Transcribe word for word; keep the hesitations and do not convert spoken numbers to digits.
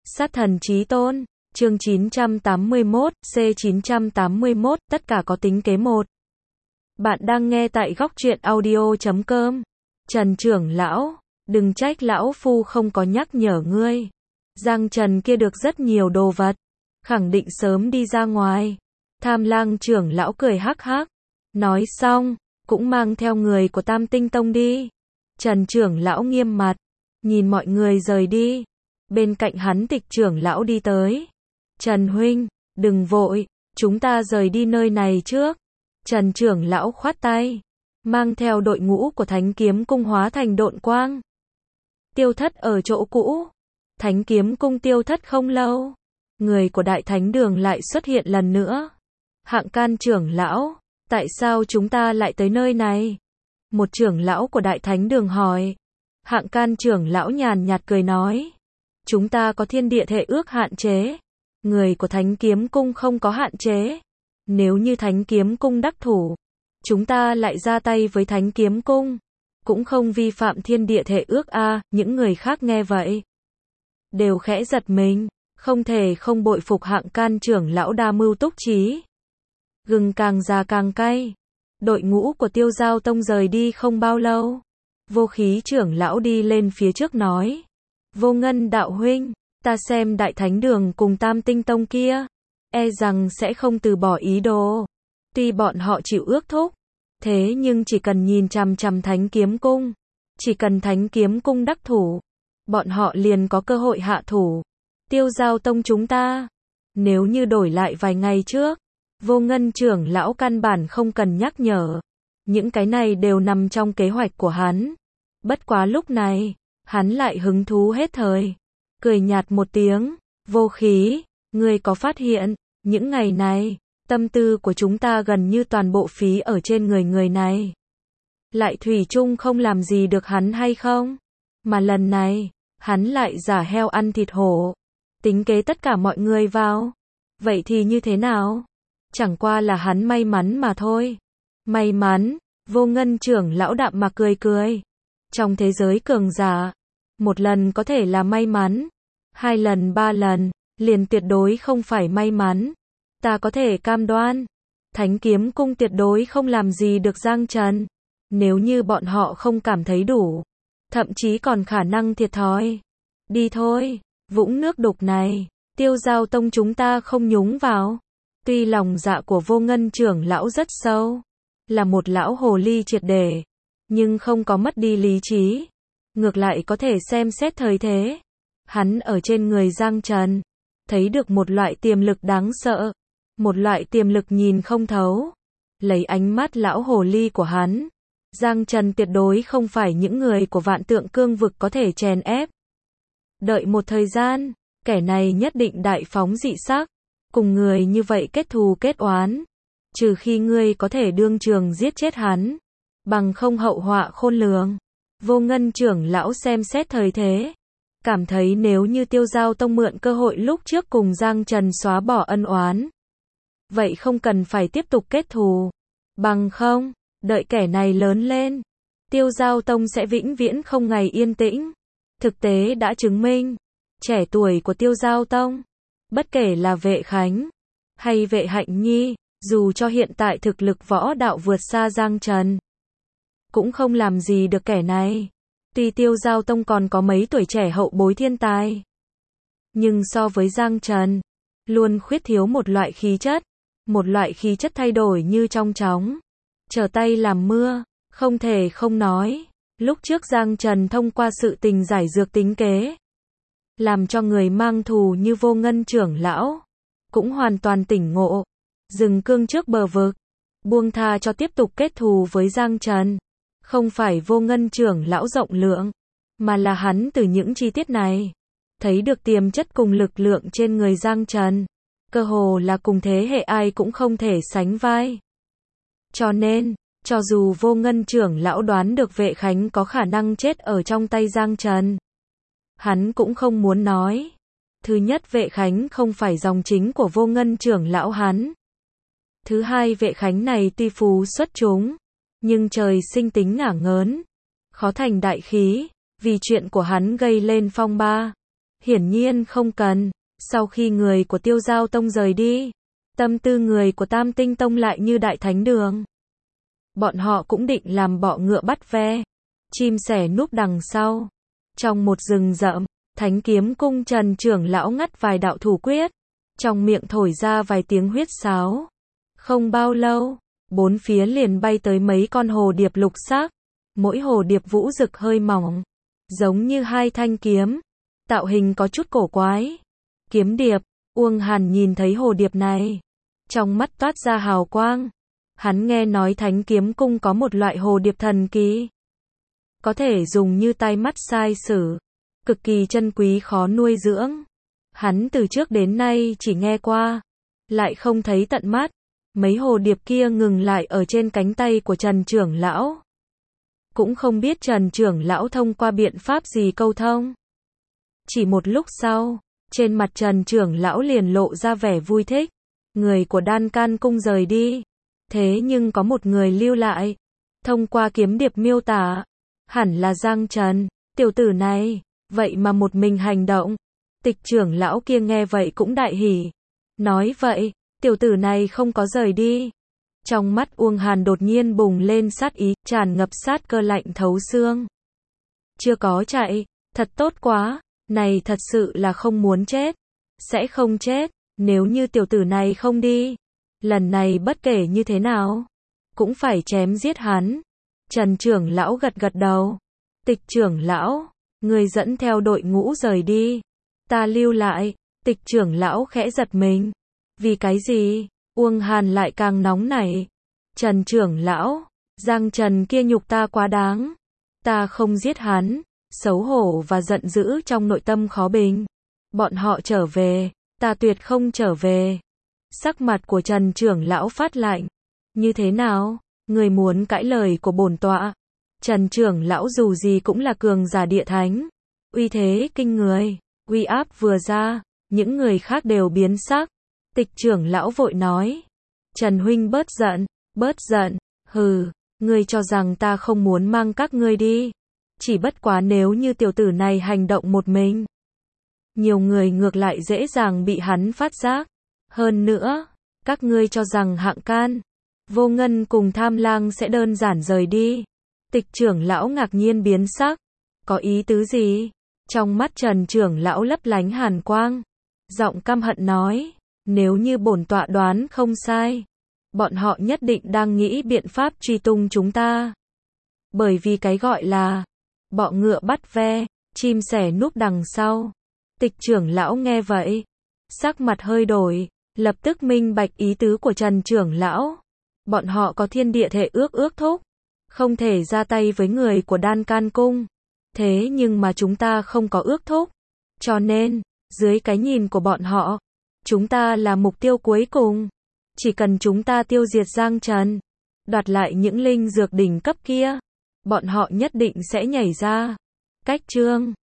Sát thần chí tôn, chương chín trăm tám mươi mốt, C chín trăm tám mươi mốt, tất cả có tính kế một. Bạn đang nghe tại góc truyện audio chấm com. Trần trưởng lão, đừng trách lão phu không có nhắc nhở ngươi. Giang Trần kia được rất nhiều đồ vật, khẳng định sớm đi ra ngoài. Tham Lang trưởng lão cười hắc hắc, nói xong, cũng mang theo người của Tam Tinh Tông đi. Trần trưởng lão nghiêm mặt, nhìn mọi người rời đi. Bên cạnh hắn Tịch trưởng lão đi tới. Trần huynh, đừng vội, chúng ta rời đi nơi này trước. Trần trưởng lão khoát tay, mang theo đội ngũ của Thánh Kiếm Cung hóa thành độn quang. Tiêu thất ở chỗ cũ. Thánh Kiếm Cung tiêu thất không lâu, người của Đại Thánh Đường lại xuất hiện lần nữa. Hạng Can trưởng lão, tại sao chúng ta lại tới nơi này? Một trưởng lão của Đại Thánh Đường hỏi. Hạng Can trưởng lão nhàn nhạt cười nói, chúng ta có thiên địa thể ước hạn chế, người của Thánh Kiếm Cung không có hạn chế. Nếu như Thánh Kiếm Cung đắc thủ, chúng ta lại ra tay với Thánh Kiếm Cung, cũng không vi phạm thiên địa thể ước a. À, những người khác nghe vậy đều khẽ giật mình, không thể không bội phục Hạng Can trưởng lão đa mưu túc trí. Gừng càng già càng cay. Đội ngũ của Tiêu Giao Tông rời đi không bao lâu, Vô Khí trưởng lão đi lên phía trước nói, Vô Ngân đạo huynh, ta xem Đại Thánh Đường cùng Tam Tinh Tông kia, e rằng sẽ không từ bỏ ý đồ. Tuy bọn họ chịu ước thúc, thế nhưng chỉ cần nhìn chằm chằm Thánh Kiếm Cung, chỉ cần Thánh Kiếm Cung đắc thủ, bọn họ liền có cơ hội hạ thủ. Tiêu Giao Tông chúng ta, nếu như đổi lại vài ngày trước, Vô Ngân trưởng lão căn bản không cần nhắc nhở. Những cái này đều nằm trong kế hoạch của hắn. Bất quá lúc này, hắn lại hứng thú hết thời. Cười nhạt một tiếng, Vô Khí, ngươi có phát hiện, những ngày này, tâm tư của chúng ta gần như toàn bộ phí ở trên người người này. Lại thủy chung không làm gì được hắn hay không? Mà lần này, hắn lại giả heo ăn thịt hổ. Tính kế tất cả mọi người vào. Vậy thì như thế nào? Chẳng qua là hắn may mắn mà thôi. May mắn, Vô Ngân trưởng lão đạm mà cười cười. Trong thế giới cường giả, một lần có thể là may mắn, hai lần ba lần, liền tuyệt đối không phải may mắn. Ta có thể cam đoan, Thánh Kiếm Cung tuyệt đối không làm gì được Giang Trần. Nếu như bọn họ không cảm thấy đủ, thậm chí còn khả năng thiệt thòi. Đi thôi, vũng nước đục này, Tiêu Giao Tông chúng ta không nhúng vào. Tuy lòng dạ của Vô Ngân trưởng lão rất sâu, là một lão hồ ly triệt để, nhưng không có mất đi lý trí, ngược lại có thể xem xét thời thế. Hắn ở trên người Giang Trần, thấy được một loại tiềm lực đáng sợ, một loại tiềm lực nhìn không thấu. Lấy ánh mắt lão hồ ly của hắn, Giang Trần tuyệt đối không phải những người của Vạn Tượng Cương vực có thể chèn ép. Đợi một thời gian, kẻ này nhất định đại phóng dị sắc, cùng người như vậy kết thù kết oán. Trừ khi ngươi có thể đương trường giết chết hắn, bằng không hậu họa khôn lường. Vô Ngân trưởng lão xem xét thời thế, cảm thấy nếu như Tiêu Giao Tông mượn cơ hội lúc trước cùng Giang Trần xóa bỏ ân oán, vậy không cần phải tiếp tục kết thù. Bằng không, đợi kẻ này lớn lên, Tiêu Giao Tông sẽ vĩnh viễn không ngày yên tĩnh. Thực tế đã chứng minh, trẻ tuổi của Tiêu Giao Tông, bất kể là Vệ Khánh hay Vệ Hạnh Nhi, dù cho hiện tại thực lực võ đạo vượt xa Giang Trần, cũng không làm gì được kẻ này. Tuy Tiêu Giao Tông còn có mấy tuổi trẻ hậu bối thiên tài, nhưng so với Giang Trần, luôn khuyết thiếu một loại khí chất, một loại khí chất thay đổi như trong chóng, trở tay làm mưa. Không thể không nói, lúc trước Giang Trần thông qua sự tình giải dược tính kế, làm cho người mang thù như Vô Ngân trưởng lão cũng hoàn toàn tỉnh ngộ, dừng cương trước bờ vực, buông tha cho tiếp tục kết thù với Giang Trần. Không phải Vô Ngân trưởng lão rộng lượng, mà là hắn từ những chi tiết này thấy được tiềm chất cùng lực lượng trên người Giang Trần, cơ hồ là cùng thế hệ ai cũng không thể sánh vai. Cho nên, cho dù Vô Ngân trưởng lão đoán được Vệ Khánh có khả năng chết ở trong tay Giang Trần, hắn cũng không muốn nói. Thứ nhất, Vệ Khánh không phải dòng chính của Vô Ngân trưởng lão hắn. Thứ hai, Vệ Khánh này tuy phú xuất chúng, nhưng trời sinh tính ngả ngớn, khó thành đại khí, vì chuyện của hắn gây lên phong ba. Hiển nhiên không cần. Sau khi người của Tiêu Giao Tông rời đi, tâm tư người của Tam Tinh Tông lại như đại thánh đường. Bọn họ cũng định làm bọ ngựa bắt ve, chim sẻ núp đằng sau. Trong một rừng rậm, Thánh Kiếm Cung Trần trưởng lão ngắt vài đạo thủ quyết, trong miệng thổi ra vài tiếng huyết sáo. Không bao lâu, bốn phía liền bay tới mấy con hồ điệp lục sắc, mỗi hồ điệp vũ rực hơi mỏng, giống như hai thanh kiếm, tạo hình có chút cổ quái. Kiếm điệp, Uông Hàn nhìn thấy hồ điệp này, trong mắt toát ra hào quang. Hắn nghe nói Thánh Kiếm Cung có một loại hồ điệp thần kỳ, có thể dùng như tai mắt sai sử, cực kỳ chân quý khó nuôi dưỡng. Hắn từ trước đến nay chỉ nghe qua, lại không thấy tận mắt. Mấy hồ điệp kia ngừng lại ở trên cánh tay của Trần trưởng lão. Cũng không biết Trần trưởng lão thông qua biện pháp gì câu thông. Chỉ một lúc sau, trên mặt Trần trưởng lão liền lộ ra vẻ vui thích. Người của Đan Can Cung rời đi, thế nhưng có một người lưu lại. Thông qua kiếm điệp miêu tả, hẳn là Giang Trần. Tiểu tử này, vậy mà một mình hành động. Tịch trưởng lão kia nghe vậy cũng đại hỉ. Nói vậy, tiểu tử này không có rời đi. Trong mắt Uông Hàn đột nhiên bùng lên sát ý, tràn ngập sát cơ lạnh thấu xương. Chưa có chạy, thật tốt quá, này thật sự là không muốn chết. Sẽ không chết, nếu như tiểu tử này không đi. Lần này bất kể như thế nào, cũng phải chém giết hắn. Trần trưởng lão gật gật đầu. Tịch trưởng lão, người dẫn theo đội ngũ rời đi. Ta lưu lại. Tịch trưởng lão khẽ giật mình. Vì cái gì? Uông Hàn lại càng nóng nảy. Trần trưởng lão, Giang Trần kia nhục ta quá đáng. Ta không giết hắn. Xấu hổ và giận dữ trong nội tâm khó bình. Bọn họ trở về, ta tuyệt không trở về. Sắc mặt của Trần trưởng lão phát lạnh. Như thế nào? Người muốn cãi lời của bổn tọa? Trần trưởng lão dù gì cũng là cường giả địa thánh, uy thế kinh người, uy áp vừa ra, những người khác đều biến sắc. Tịch trưởng lão vội nói, Trần huynh bớt giận, bớt giận, hừ, ngươi cho rằng ta không muốn mang các ngươi đi, chỉ bất quá nếu như tiểu tử này hành động một mình, nhiều người ngược lại dễ dàng bị hắn phát giác. Hơn nữa, các ngươi cho rằng Hạng Can, Vô Ngân cùng Tham Lang sẽ đơn giản rời đi. Tịch trưởng lão ngạc nhiên biến sắc. Có ý tứ gì? Trong mắt Trần trưởng lão lấp lánh hàn quang. Giọng căm hận nói, nếu như bổn tọa đoán không sai, bọn họ nhất định đang nghĩ biện pháp truy tung chúng ta. Bởi vì cái gọi là bọ ngựa bắt ve, chim sẻ núp đằng sau. Tịch trưởng lão nghe vậy, sắc mặt hơi đổi, lập tức minh bạch ý tứ của Trần trưởng lão. Bọn họ có thiên địa thể ước ước thúc, không thể ra tay với người của Đan Can Cung. Thế nhưng mà chúng ta không có ước thúc, cho nên, dưới cái nhìn của bọn họ, chúng ta là mục tiêu cuối cùng. Chỉ cần chúng ta tiêu diệt Giang Trần, đoạt lại những linh dược đỉnh cấp kia, bọn họ nhất định sẽ nhảy ra. Cách chương